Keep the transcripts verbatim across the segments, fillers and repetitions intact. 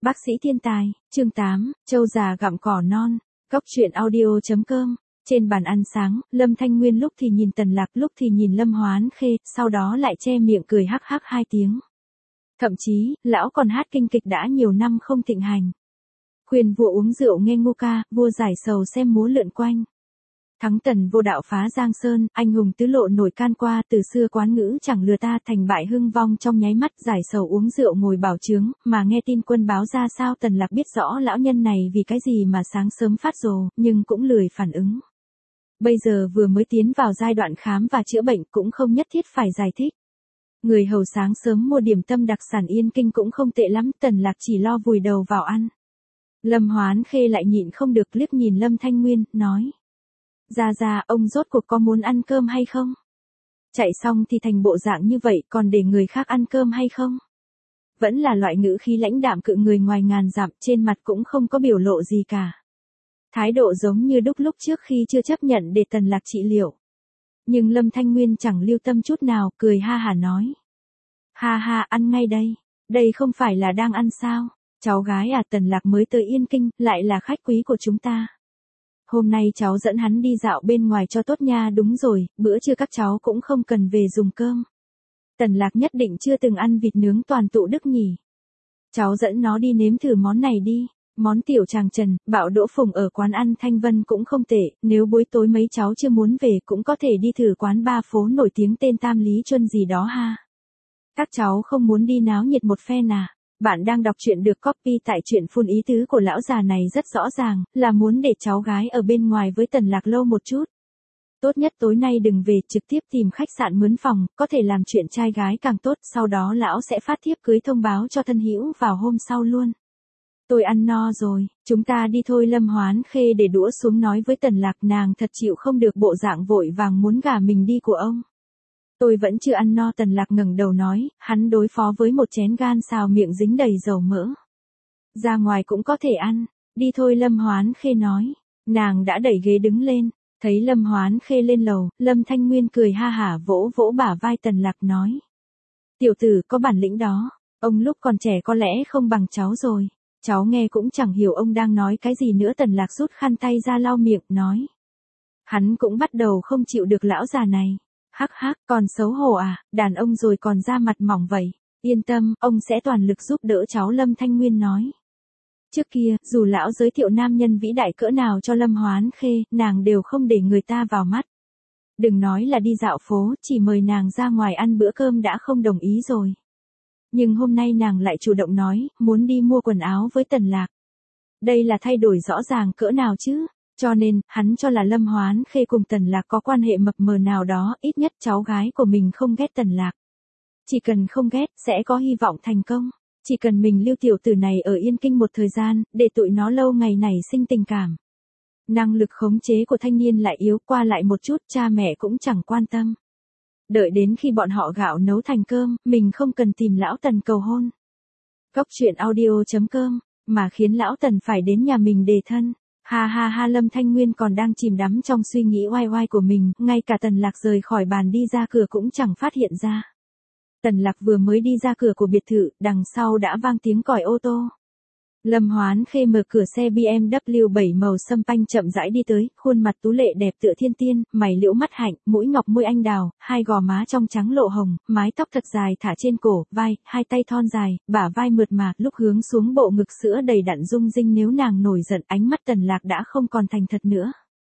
Bác sĩ thiên tài, chương tám, trâu già gặm cỏ non, Cóc truyện audio.com. Trên bàn ăn sáng, Lâm Thanh Nguyên lúc thì nhìn Tần Lạc, lúc thì nhìn Lâm Hoán Khê, sau đó lại che miệng cười hắc hắc hai tiếng. Thậm chí, lão còn hát kinh kịch đã nhiều năm không thịnh hành. Khuyên vua uống rượu nghe ngô ca, vua giải sầu xem múa lượn quanh. Thắng tần vô đạo phá giang sơn, anh hùng tứ lộ nổi can qua, từ xưa quán ngữ chẳng lừa ta, thành bại hưng vong trong nháy mắt, giải sầu uống rượu ngồi bảo chướng, mà nghe tin quân báo ra sao. Tần Lạc biết rõ lão nhân này vì cái gì mà sáng sớm phát rồ, nhưng cũng lười phản ứng. Bây giờ vừa mới tiến vào giai đoạn khám và chữa bệnh, cũng không nhất thiết phải giải thích. Người hầu sáng sớm mua điểm tâm đặc sản Yên Kinh cũng không tệ lắm, Tần Lạc chỉ lo vùi đầu vào ăn. Lâm Hoán Khê lại nhịn không được liếc nhìn Lâm Thanh Nguyên, nói: Ra ra, ông rốt cuộc có muốn ăn cơm hay không? Chạy xong thì thành bộ dạng như vậy, còn để người khác ăn cơm hay không? Vẫn là loại ngữ khí lãnh đạm cự người ngoài ngàn dặm, trên mặt cũng không có biểu lộ gì cả. Thái độ giống như đúc lúc trước khi chưa chấp nhận để Tần Lạc trị liệu. Nhưng Lâm Thanh Nguyên chẳng lưu tâm chút nào, cười ha hả nói: Ha ha, ăn ngay đây. Đây không phải là đang ăn sao? Cháu gái à, Tần Lạc mới tới Yên Kinh, lại là khách quý của chúng ta. Hôm nay cháu dẫn hắn đi dạo bên ngoài cho tốt nha. Đúng rồi, bữa trưa các cháu cũng không cần về dùng cơm. Tần Lạc nhất định chưa từng ăn vịt nướng toàn tụ đức nhỉ. Cháu dẫn nó đi nếm thử món này đi. Món tiểu tràng trần, bạo đỗ phùng ở quán ăn Thanh Vân cũng không tệ. Nếu buổi tối mấy cháu chưa muốn về cũng có thể đi thử quán ba phố nổi tiếng tên Tam Lý Chuân gì đó ha. Các cháu không muốn đi náo nhiệt một phen à? Bạn đang đọc truyện được copy tại truyện phun, ý tứ của lão già này rất rõ ràng, là muốn để cháu gái ở bên ngoài với Tần Lạc lâu một chút. Tốt nhất tối nay đừng về, trực tiếp tìm khách sạn mướn phòng, có thể làm chuyện trai gái càng tốt, sau đó lão sẽ phát thiếp cưới thông báo cho thân hữu vào hôm sau luôn. Tôi ăn no rồi, chúng ta đi thôi. Lâm Hoán Khê để đũa xuống nói với Tần Lạc, nàng thật chịu không được bộ dạng vội vàng muốn gả mình đi của ông. Tôi vẫn chưa ăn no. Tần Lạc ngẩng đầu nói, hắn đối phó với một chén gan xào miệng dính đầy dầu mỡ. Ra ngoài cũng có thể ăn, đi thôi. Lâm Hoán Khê nói. Nàng đã đẩy ghế đứng lên, thấy Lâm Hoán Khê lên lầu, Lâm Thanh Nguyên cười ha hả vỗ vỗ bả vai Tần Lạc nói: Tiểu tử có bản lĩnh đó, ông lúc còn trẻ có lẽ không bằng cháu rồi. Cháu nghe cũng chẳng hiểu ông đang nói cái gì nữa. Tần Lạc rút khăn tay ra lau miệng, nói. Hắn cũng bắt đầu không chịu được lão già này. Hắc hắc, còn xấu hổ à, đàn ông rồi còn da mặt mỏng vậy. Yên tâm, ông sẽ toàn lực giúp đỡ cháu. Lâm Thanh Nguyên nói. Trước kia, dù lão giới thiệu nam nhân vĩ đại cỡ nào cho Lâm Hoán Khê, nàng đều không để người ta vào mắt. Đừng nói là đi dạo phố, chỉ mời nàng ra ngoài ăn bữa cơm đã không đồng ý rồi. Nhưng hôm nay nàng lại chủ động nói, muốn đi mua quần áo với Tần Lạc. Đây là thay đổi rõ ràng cỡ nào chứ? Cho nên, hắn cho là Lâm Hoán Khê cùng Tần Lạc có quan hệ mập mờ nào đó, ít nhất cháu gái của mình không ghét Tần Lạc. Chỉ cần không ghét, sẽ có hy vọng thành công. Chỉ cần mình lưu tiểu tử này ở Yên Kinh một thời gian, để tụi nó lâu ngày này sinh tình cảm. Năng lực khống chế của thanh niên lại yếu, qua lại một chút, cha mẹ cũng chẳng quan tâm. Đợi đến khi bọn họ gạo nấu thành cơm, mình không cần tìm lão Tần cầu hôn. Cóc truyện audio.com, mà khiến lão Tần phải đến nhà mình đề thân. Ha ha ha. Lâm Thanh Nguyên còn đang chìm đắm trong suy nghĩ oai oai của mình, ngay cả Tần Lạc rời khỏi bàn đi ra cửa cũng chẳng phát hiện ra. Tần Lạc vừa mới đi ra cửa của biệt thự, đằng sau đã vang tiếng còi ô tô. Lâm Hoán Khê mở cửa xe bê em vê bảy màu sâm panh chậm rãi đi tới, khuôn mặt tú lệ đẹp tựa thiên tiên, mày liễu mắt hạnh, mũi ngọc môi anh đào, hai gò má trong trắng lộ hồng, mái tóc thật dài thả trên cổ, vai, hai tay thon dài, bả vai mượt mà, lúc hướng xuống bộ ngực sữa đầy đặn rung rinh. Nếu nàng nổi giận, ánh mắt Tần Lạc đã không còn thành thật nữa.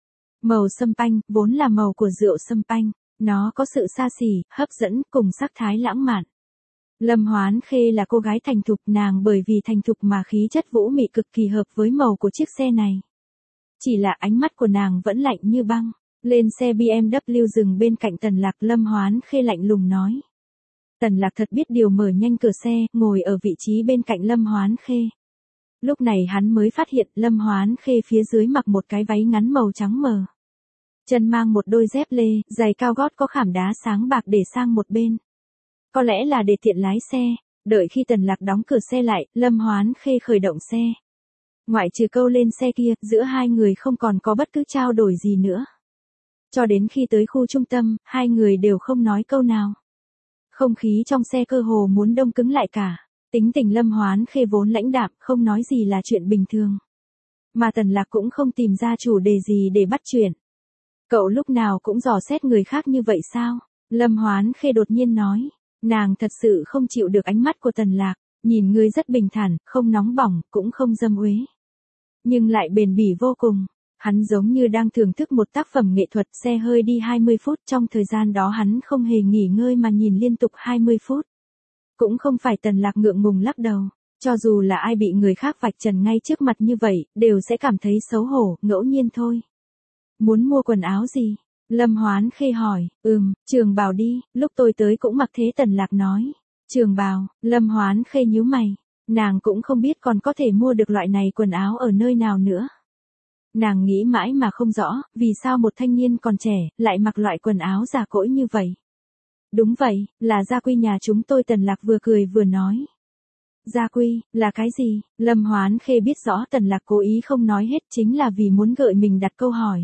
Màu sâm panh, vốn là màu của rượu sâm panh, nó có sự xa xỉ, hấp dẫn, cùng sắc thái lãng mạn. Lâm Hoán Khê là cô gái thành thục, nàng bởi vì thành thục mà khí chất vũ mị cực kỳ hợp với màu của chiếc xe này. Chỉ là ánh mắt của nàng vẫn lạnh như băng. Lên xe bê em vê dừng bên cạnh Tần Lạc, Lâm Hoán Khê lạnh lùng nói. Tần Lạc thật biết điều mở nhanh cửa xe, ngồi ở vị trí bên cạnh Lâm Hoán Khê. Lúc này hắn mới phát hiện Lâm Hoán Khê phía dưới mặc một cái váy ngắn màu trắng mờ. Chân mang một đôi dép lê, giày cao gót có khảm đá sáng bạc để sang một bên. Có lẽ là để tiện lái xe. Đợi khi Tần Lạc đóng cửa xe lại, Lâm Hoán Khê khởi động xe. Ngoại trừ câu lên xe kia, giữa hai người không còn có bất cứ trao đổi gì nữa. Cho đến khi tới khu trung tâm, hai người đều không nói câu nào. Không khí trong xe cơ hồ muốn đông cứng lại cả. Tính tình Lâm Hoán Khê vốn lãnh đạm, không nói gì là chuyện bình thường. Mà Tần Lạc cũng không tìm ra chủ đề gì để bắt chuyện. Cậu lúc nào cũng dò xét người khác như vậy sao? Lâm Hoán Khê đột nhiên nói. Nàng thật sự không chịu được ánh mắt của Tần Lạc, nhìn ngươi rất bình thản, không nóng bỏng, cũng không dâm uế. Nhưng lại bền bỉ vô cùng. Hắn giống như đang thưởng thức một tác phẩm nghệ thuật. Xe hơi đi hai mươi phút, trong thời gian đó hắn không hề nghỉ ngơi mà nhìn liên tục hai mươi phút. Cũng không phải Tần Lạc ngượng ngùng lắc đầu. Cho dù là ai bị người khác vạch trần ngay trước mặt như vậy, đều sẽ cảm thấy xấu hổ, ngẫu nhiên thôi. Muốn mua quần áo gì? Lâm Hoán Khê hỏi. Ừm, trường bào đi, lúc tôi tới cũng mặc thế. Tần Lạc nói. Trường bào. Lâm Hoán Khê nhíu mày. Nàng cũng không biết còn có thể mua được loại này quần áo ở nơi nào nữa. Nàng nghĩ mãi mà không rõ, vì sao một thanh niên còn trẻ, lại mặc loại quần áo già cỗi như vậy. Đúng vậy, là gia quy nhà chúng tôi. Tần Lạc vừa cười vừa nói. Gia quy, là cái gì? Lâm Hoán Khê biết rõ Tần Lạc cố ý không nói hết chính là vì muốn gợi mình đặt câu hỏi.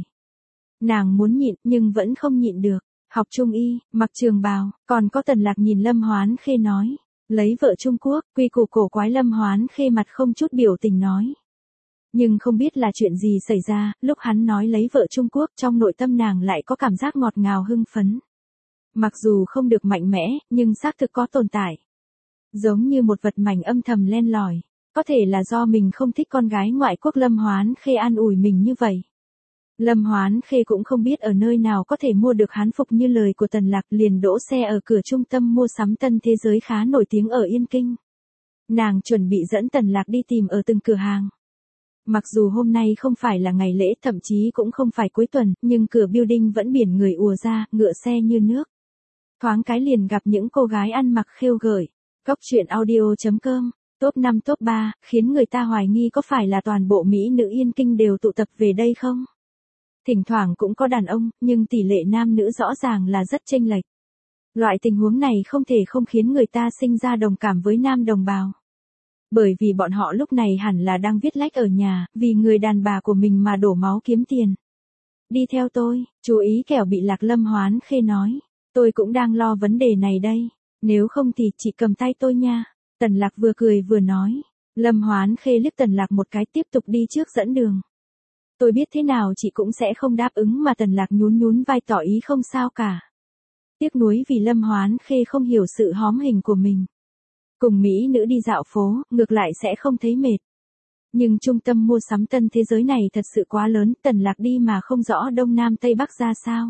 Nàng muốn nhịn nhưng vẫn không nhịn được. Học trung y, mặc trường bào, còn có. Tần Lạc nhìn Lâm Hoán Khê nói. Lấy vợ Trung Quốc, quy củ cổ quái. Lâm Hoán Khê mặt không chút biểu tình nói. Nhưng không biết là chuyện gì xảy ra, lúc hắn nói lấy vợ Trung Quốc trong nội tâm nàng lại có cảm giác ngọt ngào hưng phấn. Mặc dù không được mạnh mẽ, nhưng xác thực có tồn tại. Giống như một vật mảnh âm thầm len lỏi. Có thể là do mình không thích con gái ngoại quốc. Lâm Hoán Khê an ủi mình như vậy. Lâm Hoán Khê cũng không biết ở nơi nào có thể mua được hán phục như lời của Tần Lạc, liền đỗ xe ở cửa trung tâm mua sắm Tân Thế Giới khá nổi tiếng ở Yên Kinh. Nàng chuẩn bị dẫn Tần Lạc đi tìm ở từng cửa hàng. Mặc dù hôm nay không phải là ngày lễ, thậm chí cũng không phải cuối tuần, nhưng cửa building vẫn biển người ùa ra, ngựa xe như nước. Thoáng cái liền gặp những cô gái ăn mặc khêu gợi. Cóc truyện audio chấm com, top năm top ba, khiến người ta hoài nghi có phải là toàn bộ mỹ nữ Yên Kinh đều tụ tập về đây không? Thỉnh thoảng cũng có đàn ông, nhưng tỷ lệ nam nữ rõ ràng là rất chênh lệch. Loại tình huống này không thể không khiến người ta sinh ra đồng cảm với nam đồng bào. Bởi vì bọn họ lúc này hẳn là đang viết lách ở nhà, vì người đàn bà của mình mà đổ máu kiếm tiền. Đi theo tôi, chú ý kẻo bị lạc. Lâm Hoán Khê nói. Tôi cũng đang lo vấn đề này đây. Nếu không thì chị cầm tay tôi nha. Tần Lạc vừa cười vừa nói. Lâm Hoán Khê liếc Tần Lạc một cái tiếp tục đi trước dẫn đường. Tôi biết thế nào chị cũng sẽ không đáp ứng. Mà Tần Lạc nhún nhún vai tỏ ý không sao cả. Tiếc nuối vì Lâm Hoán Khê không hiểu sự hóm hình của mình. Cùng mỹ nữ đi dạo phố, ngược lại sẽ không thấy mệt. Nhưng trung tâm mua sắm Tân Thế Giới này thật sự quá lớn. Tần Lạc đi mà không rõ đông nam tây bắc ra sao.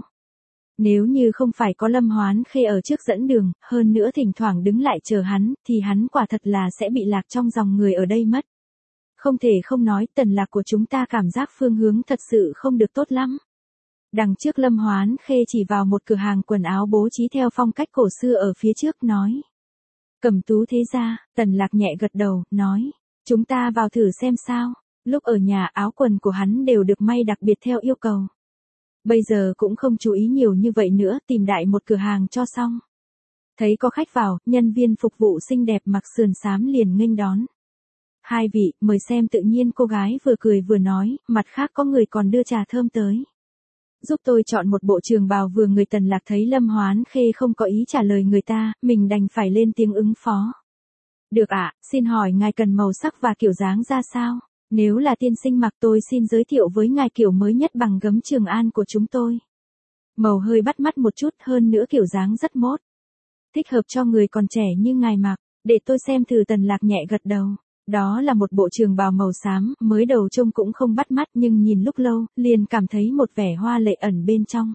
Nếu như không phải có Lâm Hoán Khê ở trước dẫn đường, hơn nữa thỉnh thoảng đứng lại chờ hắn, thì hắn quả thật là sẽ bị lạc trong dòng người ở đây mất. Không thể không nói, Tần Lạc của chúng ta cảm giác phương hướng thật sự không được tốt lắm. Đằng trước Lâm Hoán Khê chỉ vào một cửa hàng quần áo bố trí theo phong cách cổ xưa ở phía trước nói. Cẩm Tú thế gia. Tần Lạc nhẹ gật đầu, nói. Chúng ta vào thử xem sao. Lúc ở nhà áo quần của hắn đều được may đặc biệt theo yêu cầu. Bây giờ cũng không chú ý nhiều như vậy nữa, tìm đại một cửa hàng cho xong. Thấy có khách vào, nhân viên phục vụ xinh đẹp mặc sườn xám liền nghênh đón. Hai vị, mời xem. Tự nhiên cô gái vừa cười vừa nói, mặt khác có người còn đưa trà thơm tới. Giúp tôi chọn một bộ trường bào vừa người. Tần Lạc thấy Lâm Hoán Khê không có ý trả lời người ta, mình đành phải lên tiếng ứng phó. Được ạ, xin hỏi ngài cần màu sắc và kiểu dáng ra sao? Nếu là tiên sinh mặc tôi xin giới thiệu với ngài kiểu mới nhất bằng gấm Trường An của chúng tôi. Màu hơi bắt mắt một chút, hơn nữa kiểu dáng rất mốt. Thích hợp cho người còn trẻ như ngài mặc, để tôi xem thử. Tần Lạc nhẹ gật đầu. Đó là một bộ trường bào màu xám, mới đầu trông cũng không bắt mắt nhưng nhìn lúc lâu, liền cảm thấy một vẻ hoa lệ ẩn bên trong.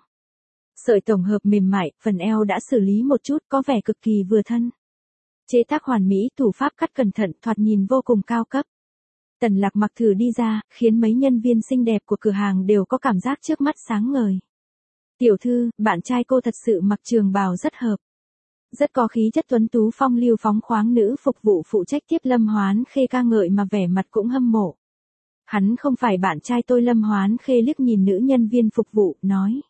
Sợi tổng hợp mềm mại, phần eo đã xử lý một chút, có vẻ cực kỳ vừa thân. Chế tác hoàn mỹ, thủ pháp cắt cẩn thận, thoạt nhìn vô cùng cao cấp. Tần Lạc mặc thử đi ra, khiến mấy nhân viên xinh đẹp của cửa hàng đều có cảm giác trước mắt sáng ngời. Tiểu thư, bạn trai cô thật sự mặc trường bào rất hợp. Rất có khí chất tuấn tú phong lưu phóng khoáng. Nữ phục vụ phụ trách tiếp Lâm Hoán Khê ca ngợi mà vẻ mặt cũng hâm mộ. Hắn không phải bạn trai tôi. Lâm Hoán Khê liếc nhìn nữ nhân viên phục vụ, nói.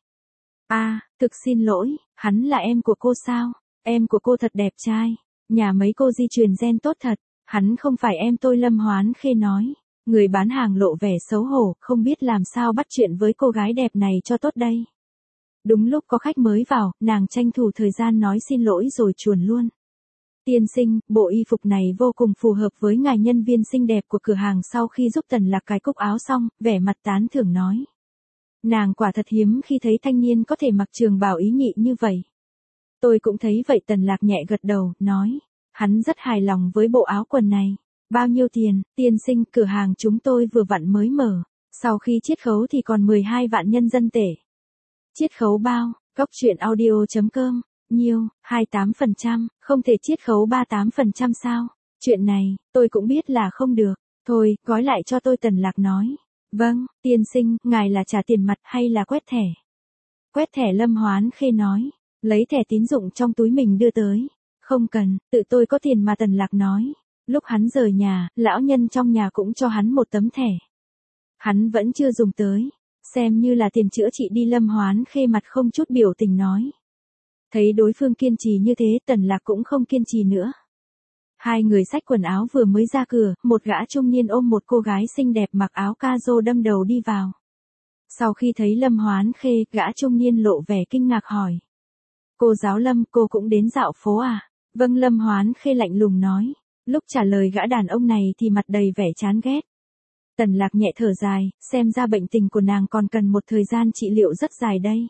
À, thực xin lỗi, hắn là em của cô sao? Em của cô thật đẹp trai. Nhà mấy cô di truyền gen tốt thật. Hắn không phải em tôi. Lâm Hoán Khê nói. Người bán hàng lộ vẻ xấu hổ, không biết làm sao bắt chuyện với cô gái đẹp này cho tốt đây. Đúng lúc có khách mới vào, nàng tranh thủ thời gian nói xin lỗi rồi chuồn luôn. Tiên sinh, bộ y phục này vô cùng phù hợp với ngài. Nhân viên xinh đẹp của cửa hàng sau khi giúp Tần Lạc cài cúc áo xong, vẻ mặt tán thưởng nói. Nàng quả thật hiếm khi thấy thanh niên có thể mặc trường bào ý nhị như vậy. Tôi cũng thấy vậy. Tần Lạc nhẹ gật đầu, nói. Hắn rất hài lòng với bộ áo quần này. Bao nhiêu tiền? Tiên sinh, cửa hàng chúng tôi vừa vặn mới mở. Sau khi chiết khấu thì còn mười hai vạn nhân dân tệ. Chiết khấu bao? Cốc truyện audio chấm com. Nhiêu? hai mươi tám phần trăm, không thể chiết khấu ba mươi tám phần trăm sao? Chuyện này, tôi cũng biết là không được. Thôi, gói lại cho tôi. Tần Lạc nói. Vâng, tiên sinh, ngài là trả tiền mặt hay là quét thẻ? Quét thẻ. Lâm Hoán Khê nói. Lấy thẻ tín dụng trong túi mình đưa tới. Không cần, tự tôi có tiền mà. Tần Lạc nói. Lúc hắn rời nhà, lão nhân trong nhà cũng cho hắn một tấm thẻ. Hắn vẫn chưa dùng tới. Xem như là tiền chữa trị đi. Lâm Hoán Khê mặt không chút biểu tình nói. Thấy đối phương kiên trì như thế, Tần Lạc cũng không kiên trì nữa. Hai người xách quần áo vừa mới ra cửa, một gã trung niên ôm một cô gái xinh đẹp mặc áo ca-rô đâm đầu đi vào. Sau khi thấy Lâm Hoán Khê, gã trung niên lộ vẻ kinh ngạc hỏi. Cô giáo Lâm, cô cũng đến dạo phố à? Vâng. Lâm Hoán Khê lạnh lùng nói. Lúc trả lời gã đàn ông này thì mặt đầy vẻ chán ghét. Tần Lạc nhẹ thở dài, xem ra bệnh tình của nàng còn cần một thời gian trị liệu rất dài đây.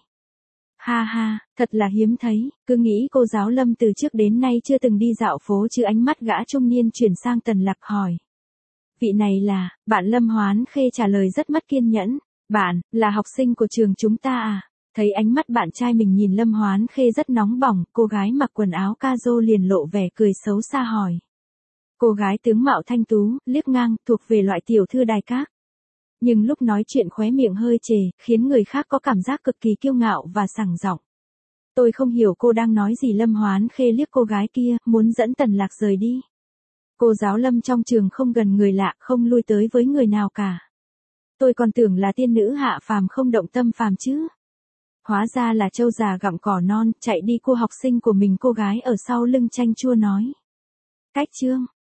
Ha ha, thật là hiếm thấy, cứ nghĩ cô giáo Lâm từ trước đến nay chưa từng đi dạo phố chứ. Ánh mắt gã trung niên chuyển sang Tần Lạc hỏi. Vị này là, bạn? Lâm Hoán Khê trả lời rất mất kiên nhẫn. Bạn, là học sinh của trường chúng ta à? Thấy ánh mắt bạn trai mình nhìn Lâm Hoán Khê rất nóng bỏng, cô gái mặc quần áo ca-rô liền lộ vẻ cười xấu xa hỏi. Cô gái tướng mạo thanh tú, liếc ngang, thuộc về loại tiểu thư đài các. Nhưng lúc nói chuyện khóe miệng hơi chề, khiến người khác có cảm giác cực kỳ kiêu ngạo và sảng giọng. Tôi không hiểu cô đang nói gì. Lâm Hoán Khê liếc cô gái kia, muốn dẫn Tần Lạc rời đi. Cô giáo Lâm trong trường không gần người lạ, không lui tới với người nào cả. Tôi còn tưởng là tiên nữ hạ phàm không động tâm phàm chứ. Hóa ra là trâu già gặm cỏ non, chạy đi. Cô học sinh của mình. Cô gái ở sau lưng chanh chua nói. Cách chương.